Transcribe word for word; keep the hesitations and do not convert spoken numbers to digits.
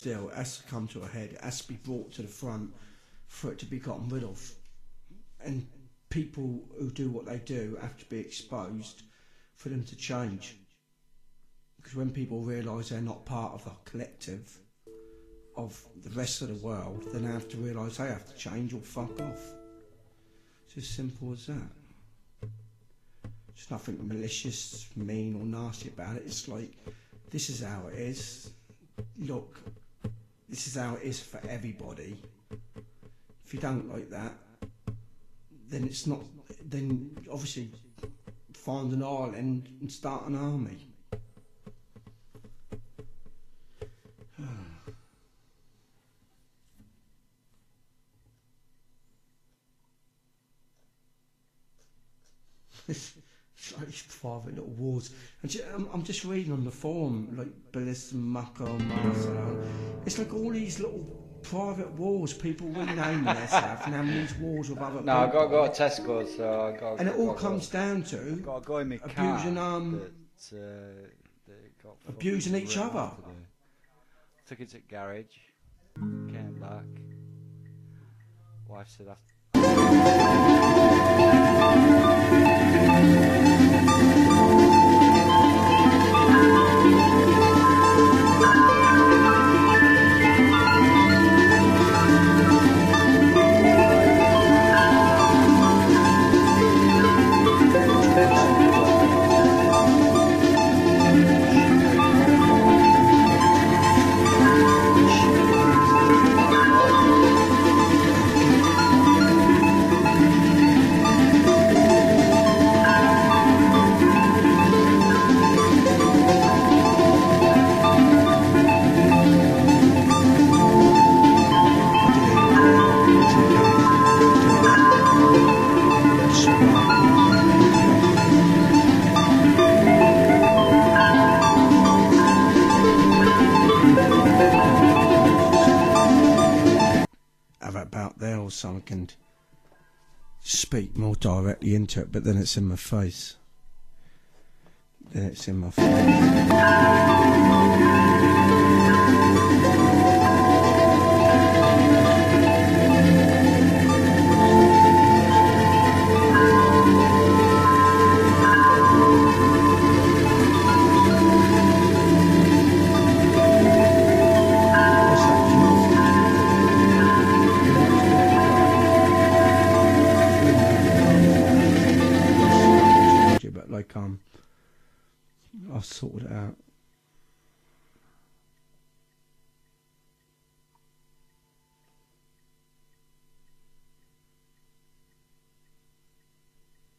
still, it has to come to a head. It has to be brought to the front for it to be gotten rid of. And people who do what they do have to be exposed for them to change. Because when people realise they're not part of a collective of the rest of the world, then they have to realise they have to change or fuck off. It's as simple as that. There's nothing malicious, mean or nasty about it. It's like, this is how it is. Look, this is how it is for everybody. If you don't like that, then it's not, then obviously find an island and start an army. It's like these private little wars. And ju- I'm, I'm just reading on the forum, like Ballis and Mako and Marcel. It's like all these little private wars, people renaming themselves and having these wars with other no, people. No, I've got to go to Tesco, so I got. And it all comes go, down to I've got to go in my abusing car um, that, uh, that got abusing each other. Took it to the garage, came back. Wife said after. About there or something and speak more directly into it, but then it's in my face. Then it's in my face.